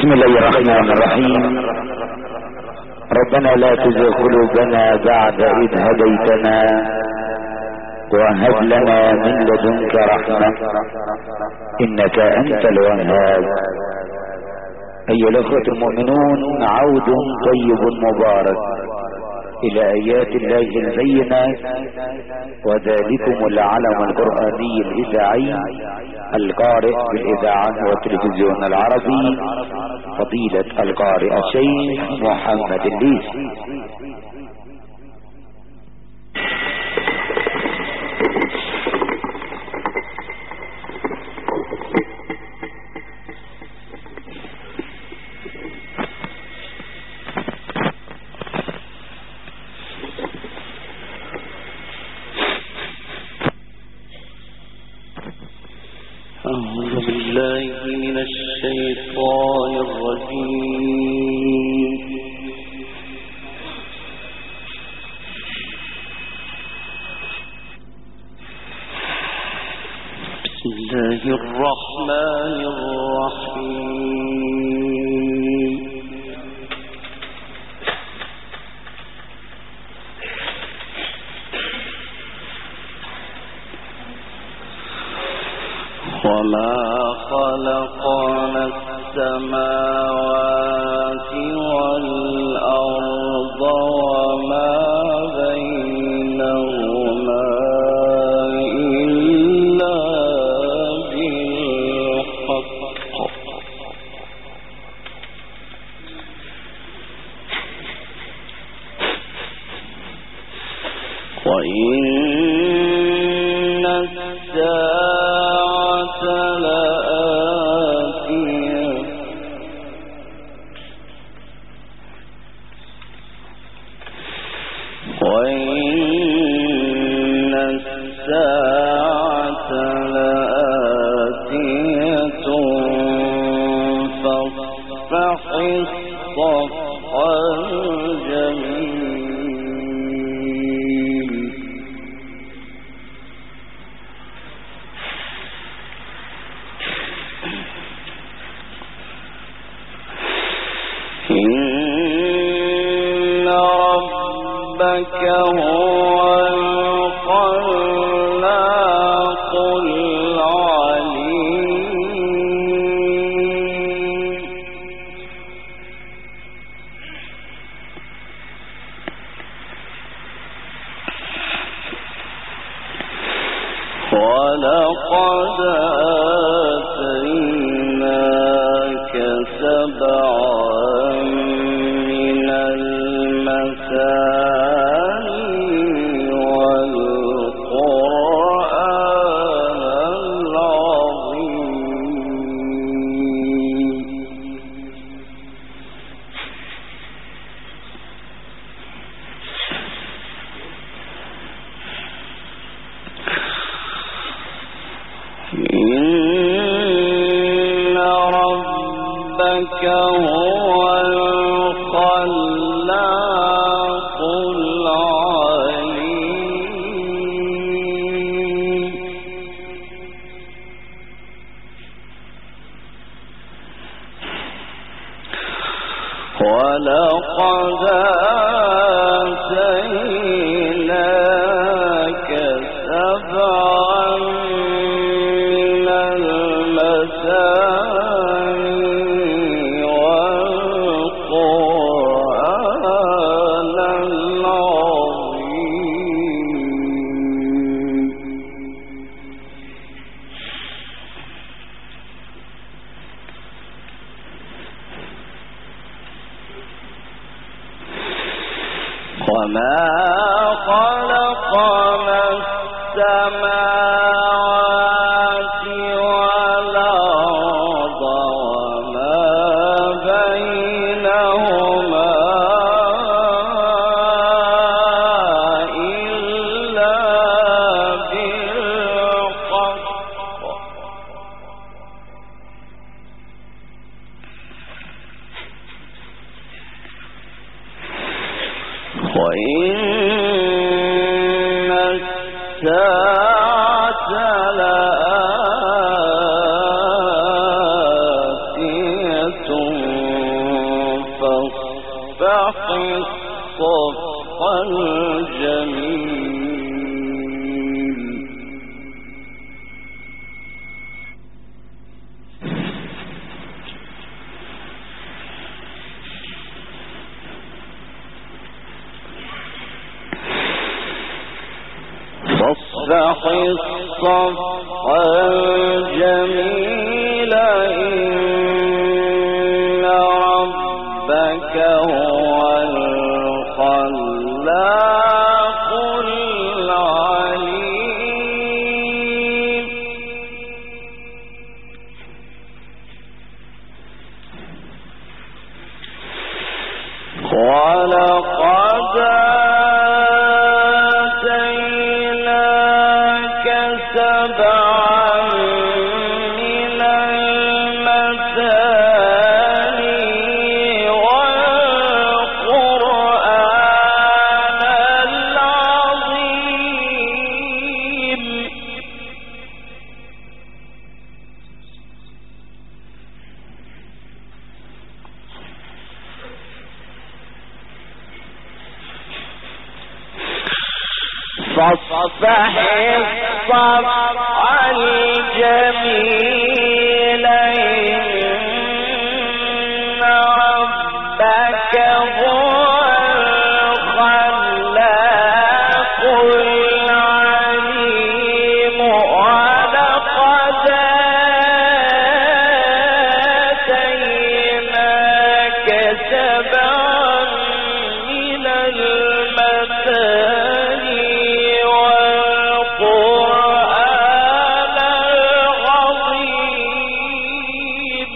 بسم الله الرحمن الرحيم. ربنا لا تزغ قلوبنا بعد إذ هديتنا وهب لنا من لدنك رحمة إنك أنت الوهاب. أيها الأخوة المؤمنون، عود طيب مبارك إلى آيات الله البينة، وذلكم العلم القرآني الإذاعي القارئ بالإذاعة والتلفزيون العربي فضيلة القارئ الشيخ محمد الليثي. أعوذ بالله من الشيطان الرجيم. بسم الله الرحمن الرحيم. وما خلقنا السماوات والأرض وما بينهما إلا بالحق وإن الساعة لآتية فاصفح الصفح الجميل. إن ربك هو الخلاق العليم. ولقد آتيناك سبعا من المثاني والقرآن العظيم. إن ربك هو الخلاق العليم. ولقد آتيناك سبعا من المثاني والقرآن العظيم. وما خلقنا السماوات والأرض وما بينهما إلا بالحق وإن صفا جميلا إن ربك هو الخلاق العليم ولقد آتيناك سبعا من المثاني والقرآن العظيم فاصفح الصفح الجميل إن ربك هو الخلاق العليم ولقد آتيناك سبعا من المثاني والقرآن العظيم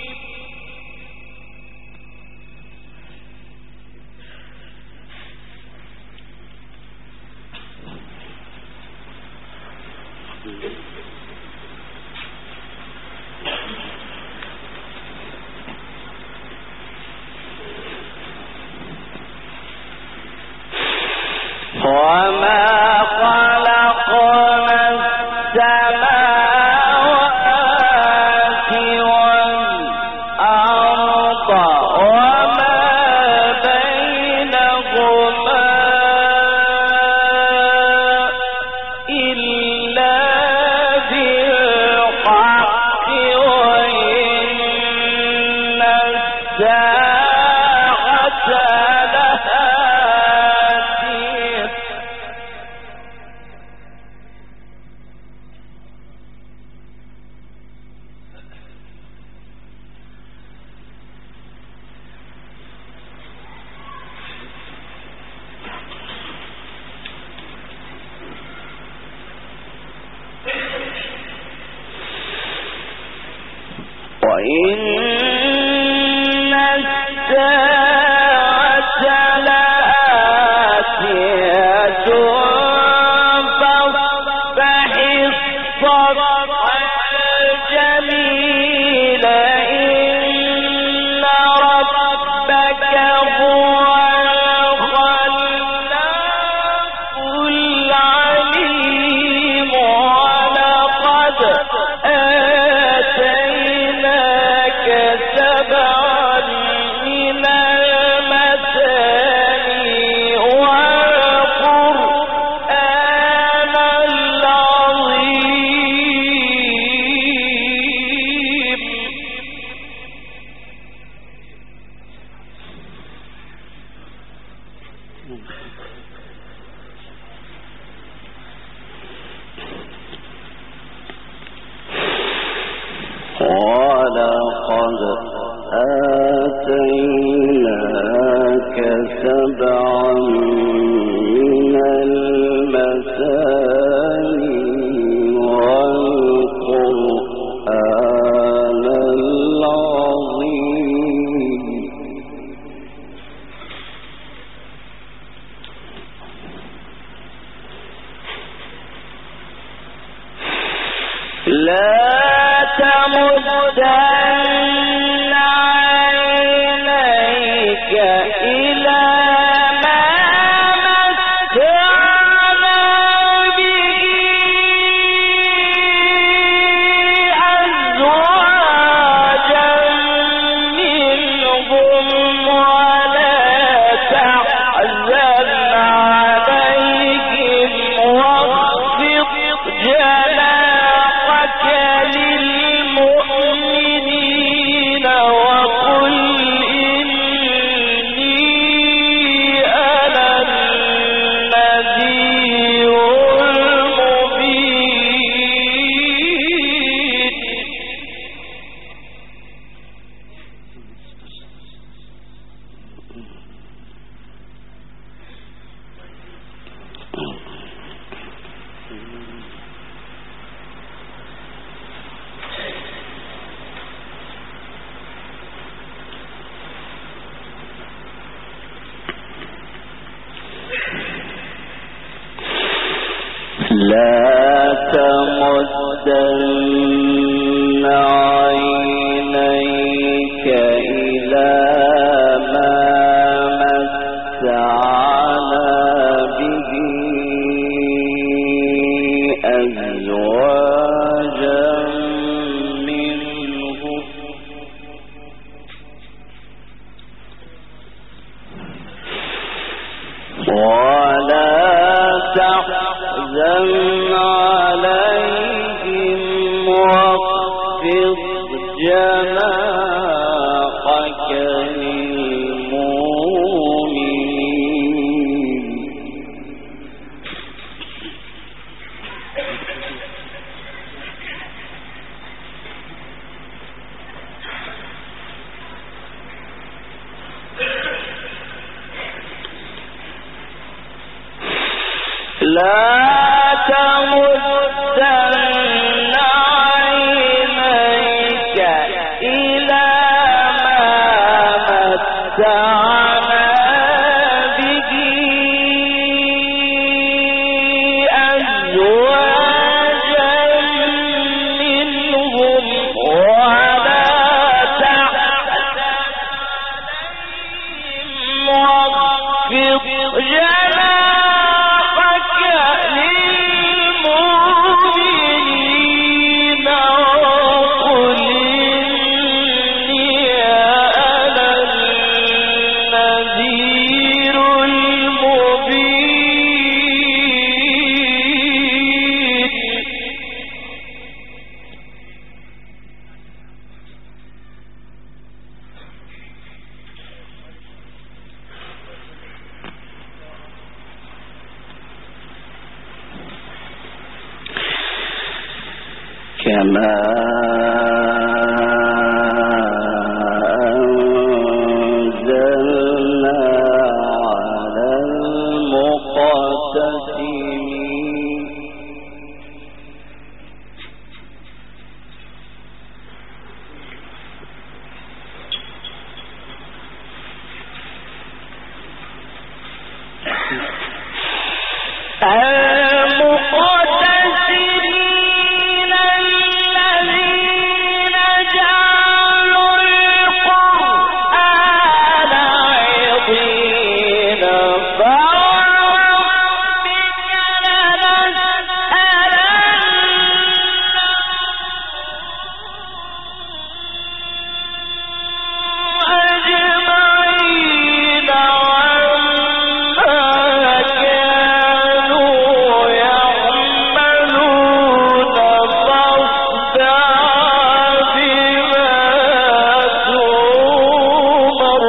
وما خلقنا السماوات والأرض وما بينهما إلا بالحق وإن الساعة لآتية وإن الساعة لآتية فاصفح الصفح الجميل إن ربك هو الخلاق العليم ولقد آتيناك سبعا من المثاني والقرآن العظيم ولقد آتيناك سبعا من المثاني والقرآن العظيم لا تمدن عينيك إلى ما متعنا به أزواجا منهم ولا تحزن عليهم واخفض جناحك للمؤمنين عينيك إلى ما متعنا به أزواجا منهم ولا تحزن عليهم واخفض جناحك للمؤمنين لا تمدن عينيك إلى ما متعنا به أزواجا منهم ولا تحزن عليهم واخفض جناحك للمؤمنين وقل إني أنا النذير المبين كما أنزلنا على المقتسمين المقتسمين الذين جعلوا القرآن عضين فوربك لنسألنهم أجمعين عما كانوا يعملون فاصدع بما تؤمر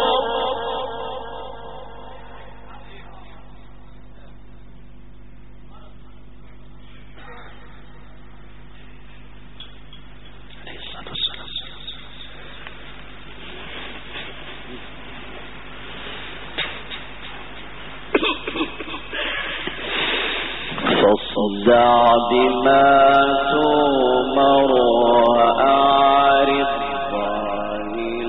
فاصدع بما تؤمر وأعرض عن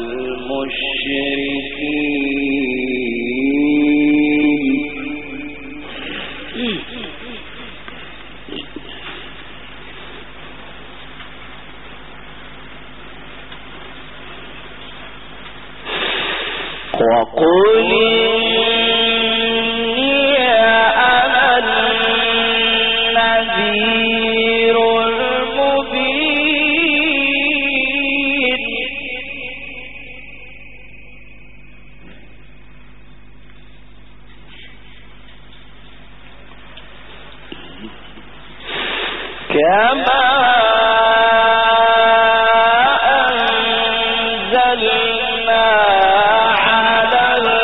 المشركين وقل إني أنا النذير المبين كما أنزلنا على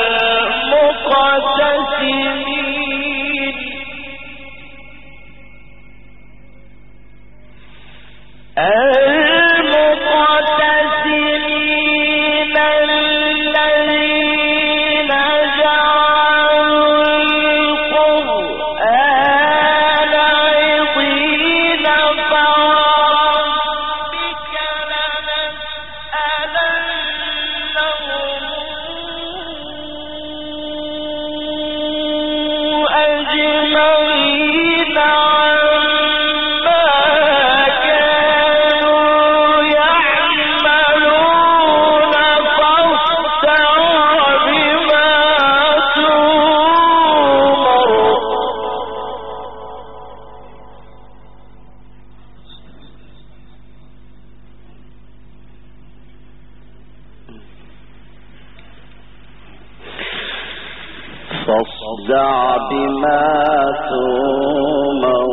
المقتسمين المقتسمين الذين جعلوا القرآن عضين فربك لنسألنهم أجمعين عما كانوا فاصدع بما تؤمر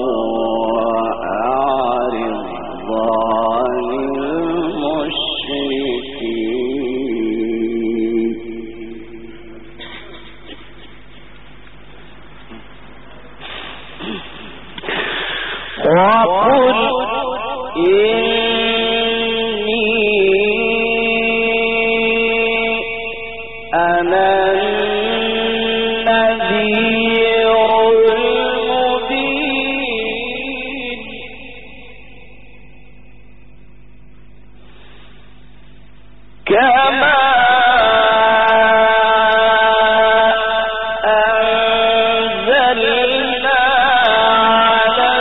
وأعرض عن المشركين وقل إني أنا النذير المبين كما أنزلنا على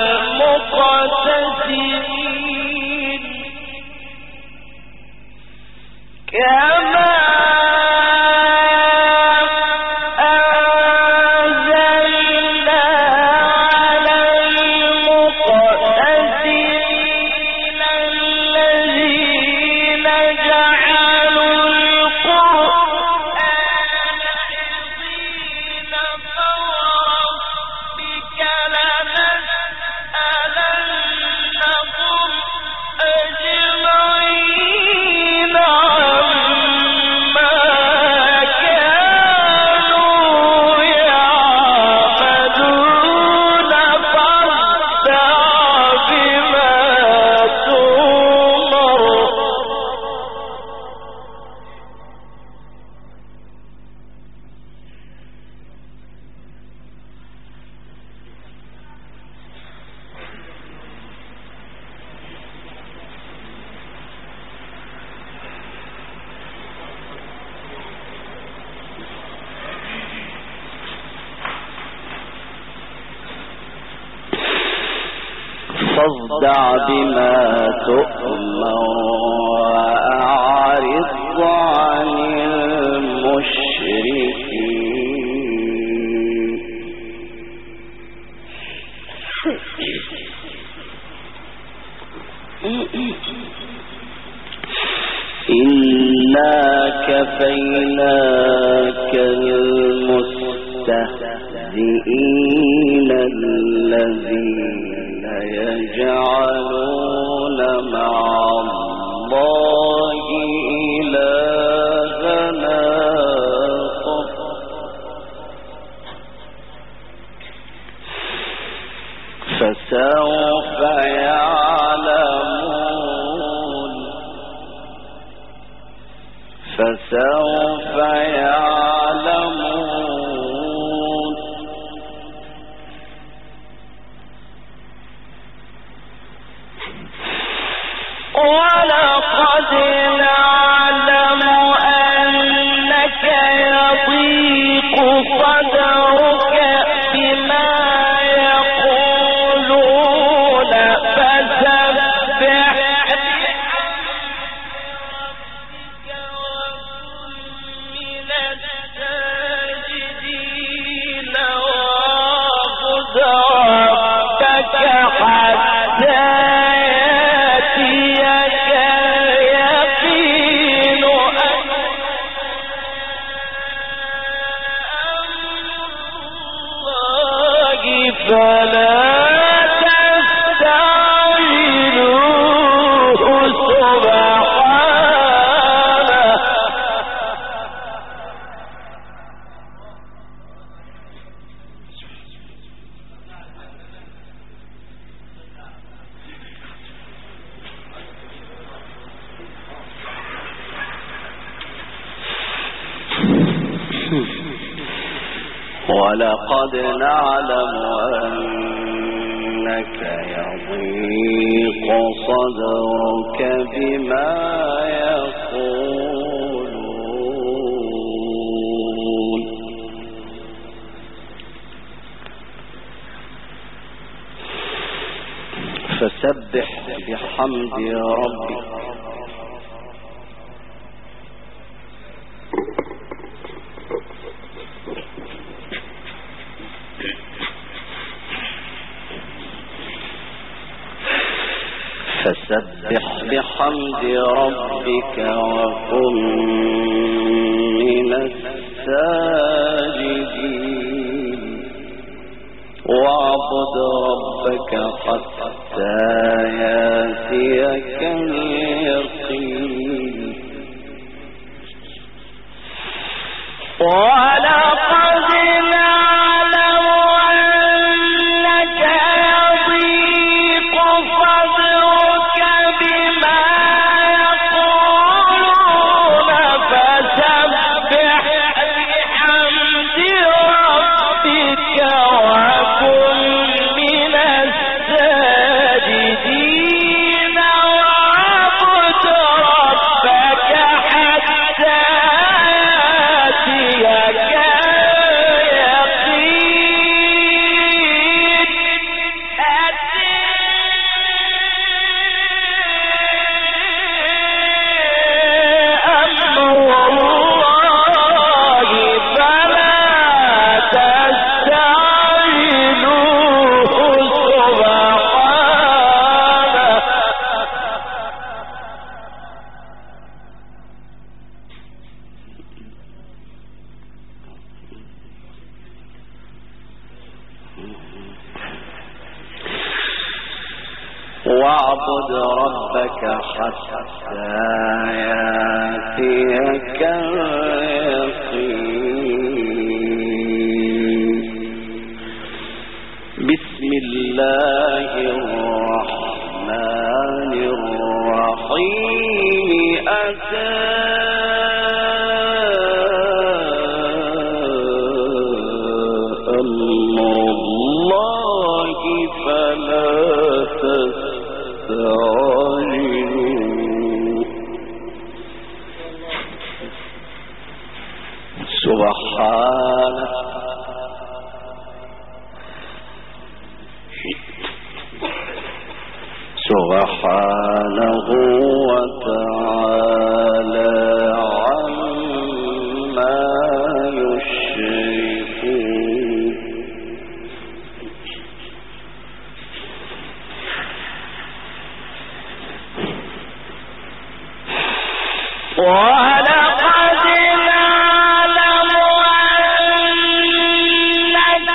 المقتسمين كما أنزلنا على المقتسمين الذين جعلوا القرآن عظيم فربك لنسألنهم أجمعين عما كانوا يعملون فاصدع بما تؤمر فاصدع بما تؤمر وأعرض عن المشركين إنا كفيناك المستهزئين الذين يجعلون مع الله إلهنا فسوف يعلمون ولقد نعلم أنك يضيق صدرك بما يقولون فسبح من الساجدين واعبد ربك حتى فلا تستعجلوه سبحانه ولقد نعلم أنك يضيق صدرك بما يقولون فسبح بحمد ربك فسبح بحمد ربك وكن من الساجدين واعبد ربك حتى ياتيك اليقين ولقد نعلم أنك يضيق صدرك بما يقولون فسبح بحمد ربك وكن من الساجدين واعبد ربك حتى واعبد ربك حتى ياتيك اليقين بسم الله الرحمن الرحيم أتى أمر الله فلا تستعجلوا سبحانه وتعالى عما يشركون ولقد نعلم أنك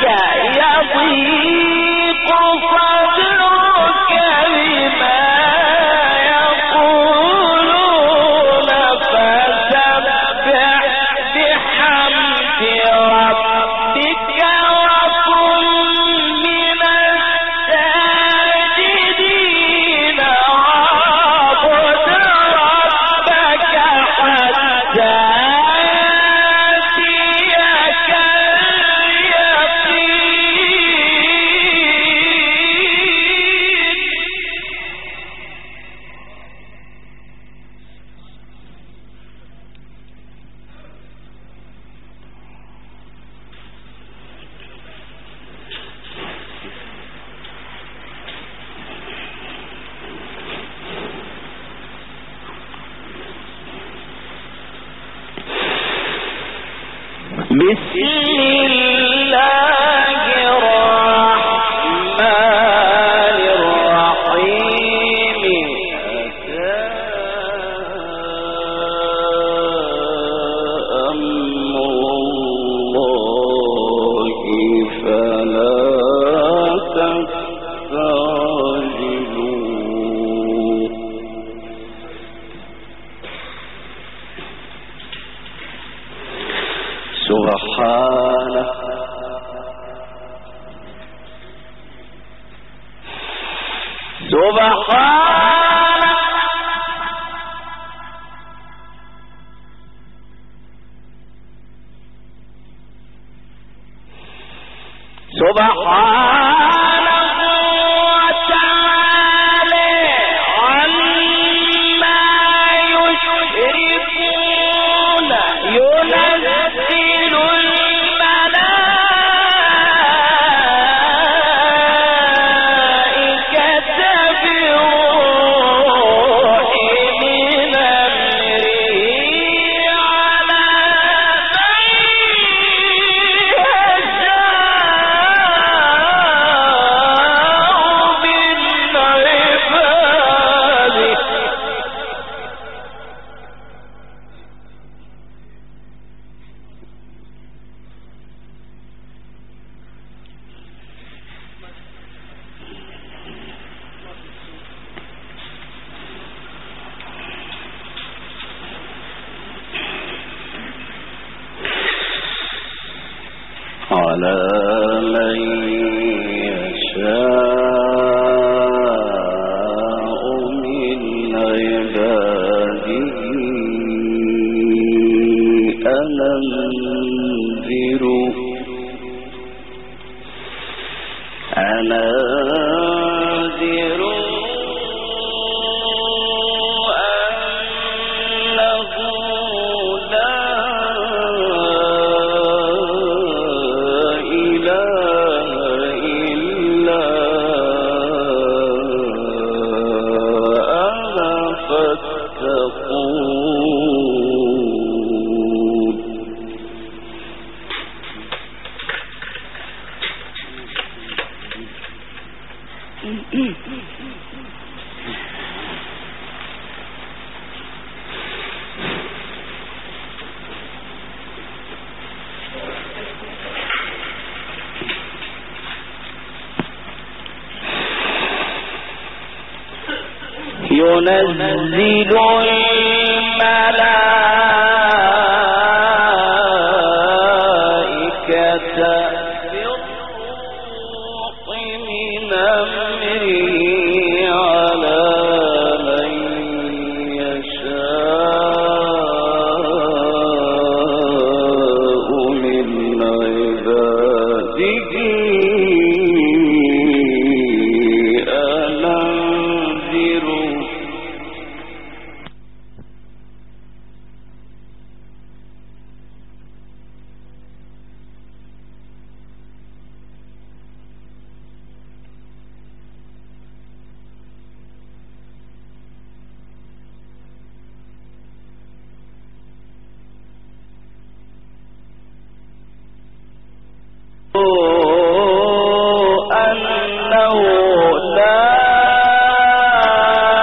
يضيق صدرك بما يقولون فسبح بحمد ربك وكن من الساجدين واعبد ربك حتى يأتيك بسم الله الرحمن الرحيم أتى أمر الله فلا تستعجلوا سبحانه وتعالى عما يشركون ينزل الملائكة بالروح من أمره على من يشاء على من يشاء من عباده ينزل الملائكة بالروح من أمره على من يشاء من عباده أنه لا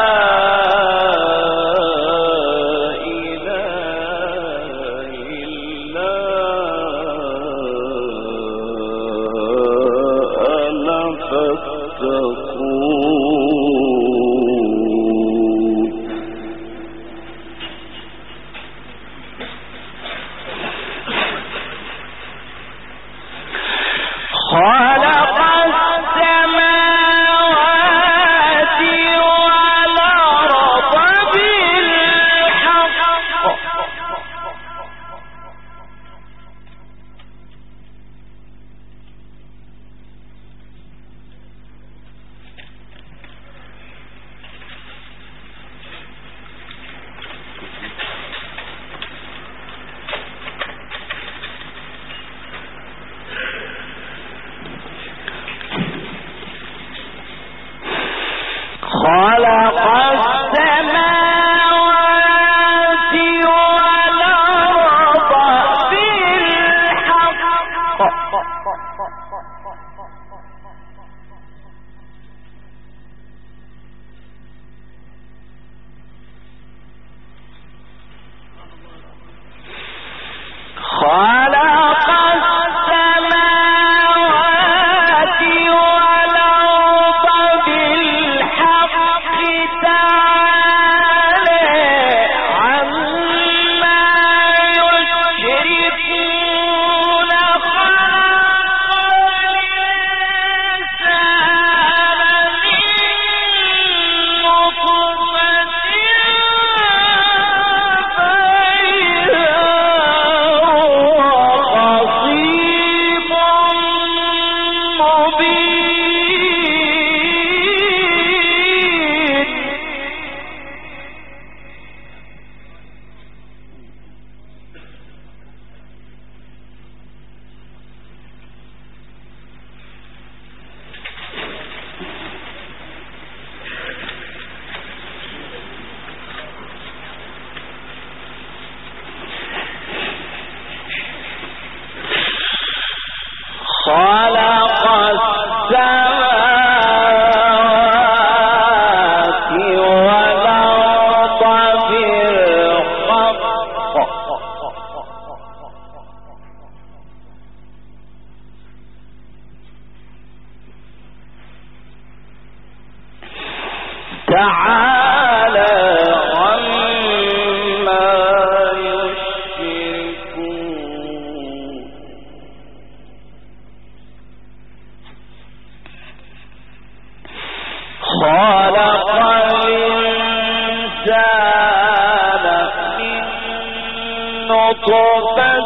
نطفة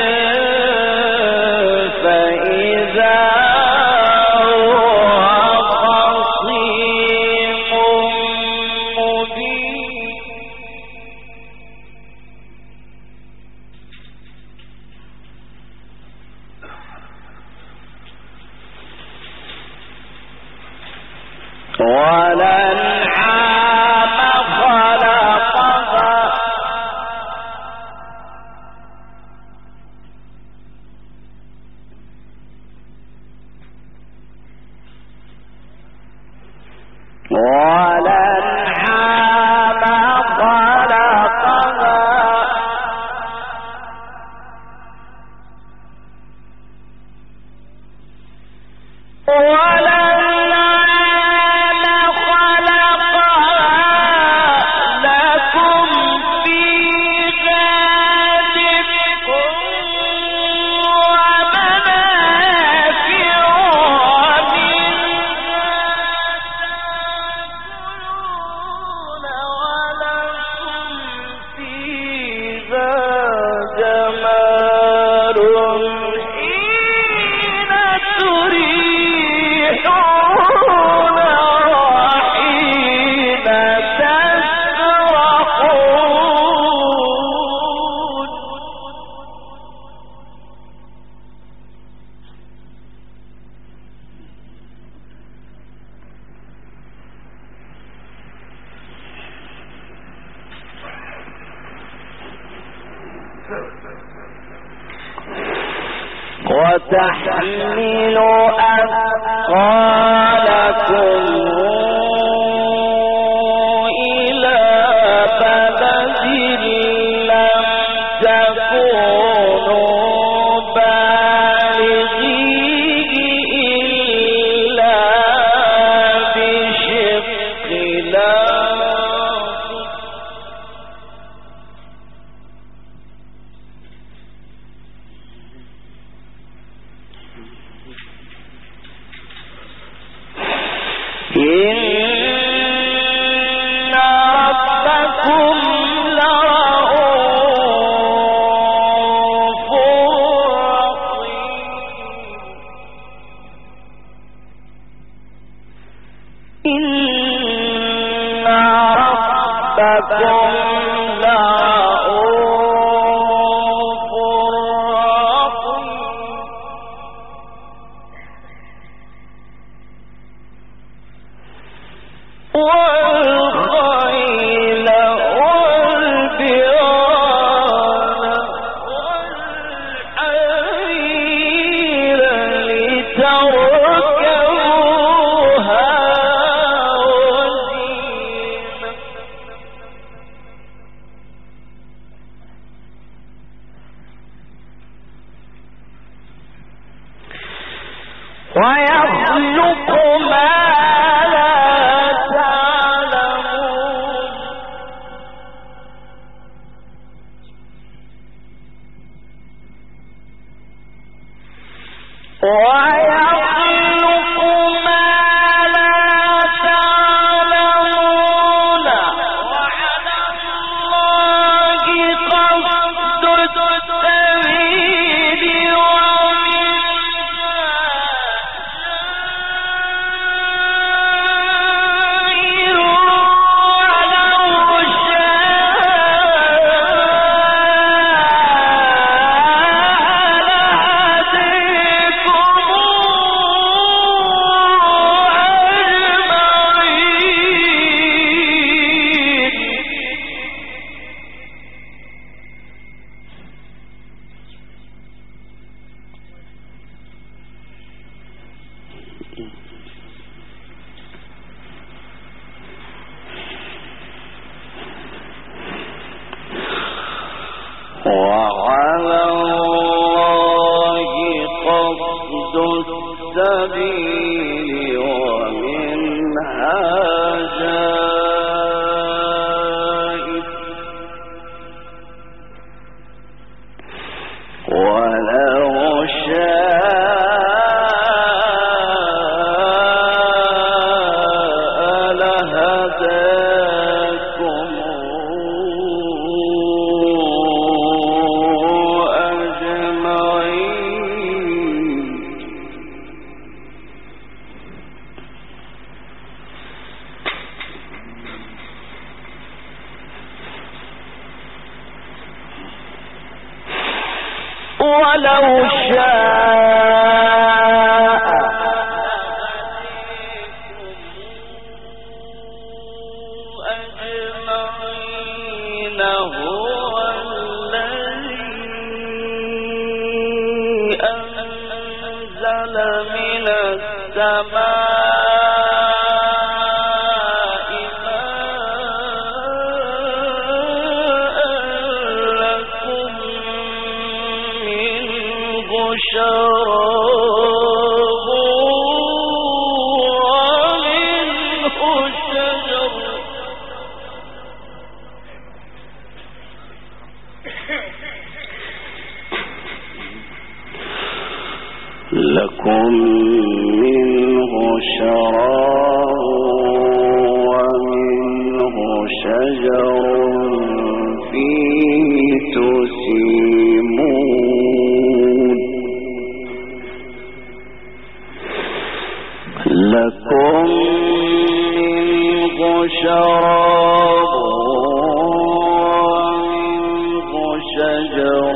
فإذا هو خصيم مبين والأنعام خلقها وتحمل أثقالكم إلى بلد لم تكونوا بالغيه إلا بشق الأنفس إن ربكم لرؤوف رحيم إن ربكم لرؤوف رحيم والخيل والبغال والحمير لتركبوها وزينة ويخلق ما لا تعلمون ويخلق ما لا تعلمون وعلى الله قصد السبيل ومنها سائر ولو وعلى الله قصد السبيل ومنها جائر ولو شاء لهداكم ولو لكم منه شراب ومنه شجر فيه تسيمون لكم منه شراب ومنه شجر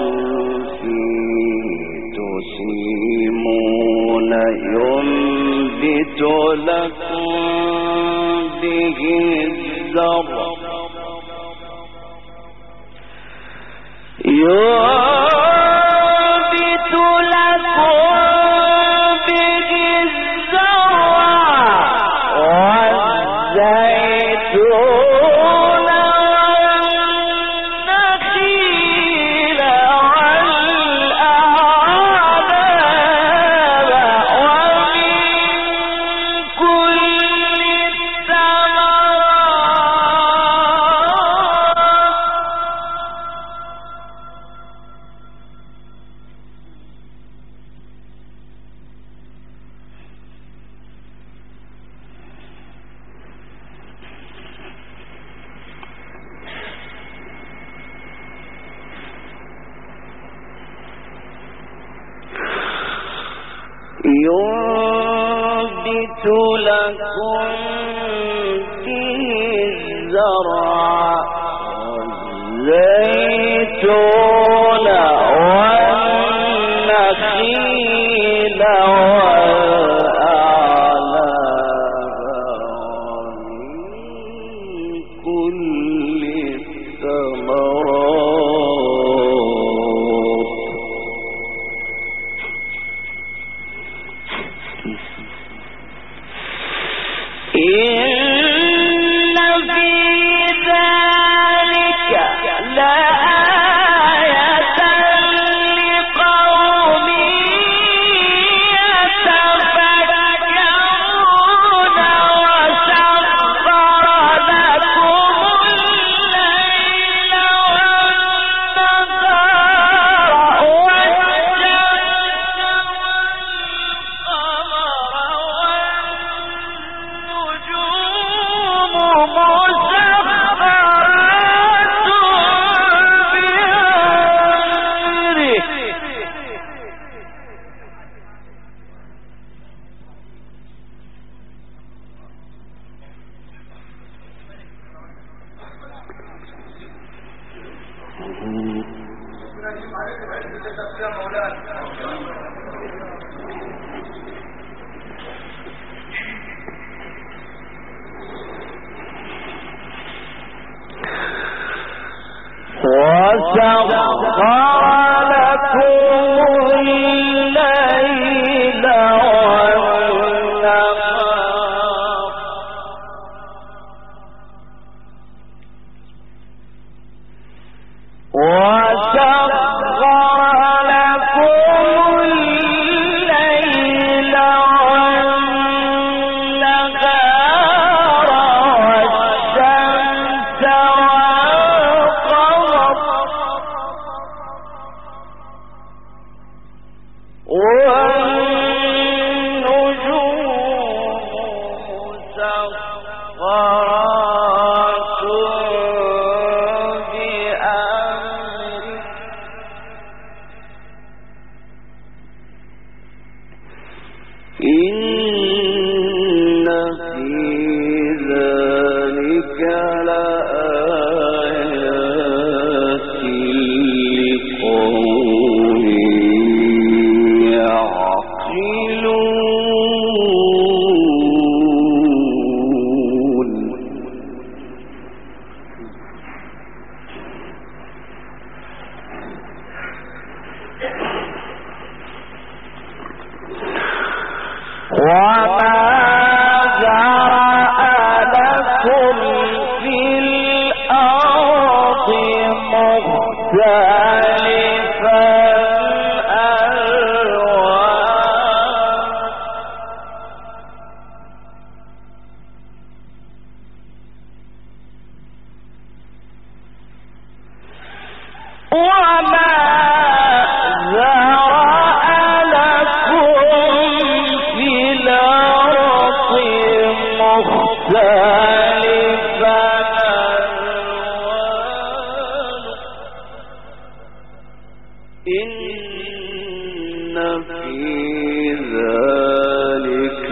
ينبت لكم به الزرع ينبت لكم به الزرع والزيتون والنخيل ينبت لكم به الزرع والزيتون والنخيل والأعناب من كل الثمرات إن في ذلك لآية لقوم يتفكرون وسخر لكم الليل والنهار والشمس مسخرات بأمره مختلفا وما ذرأ لكم في الأرض مختلفا ألوانه إن في ذلك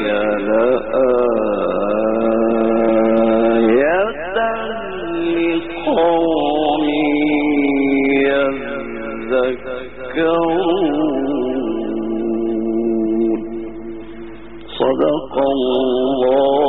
لآية لقوم يذكرون. صدق الله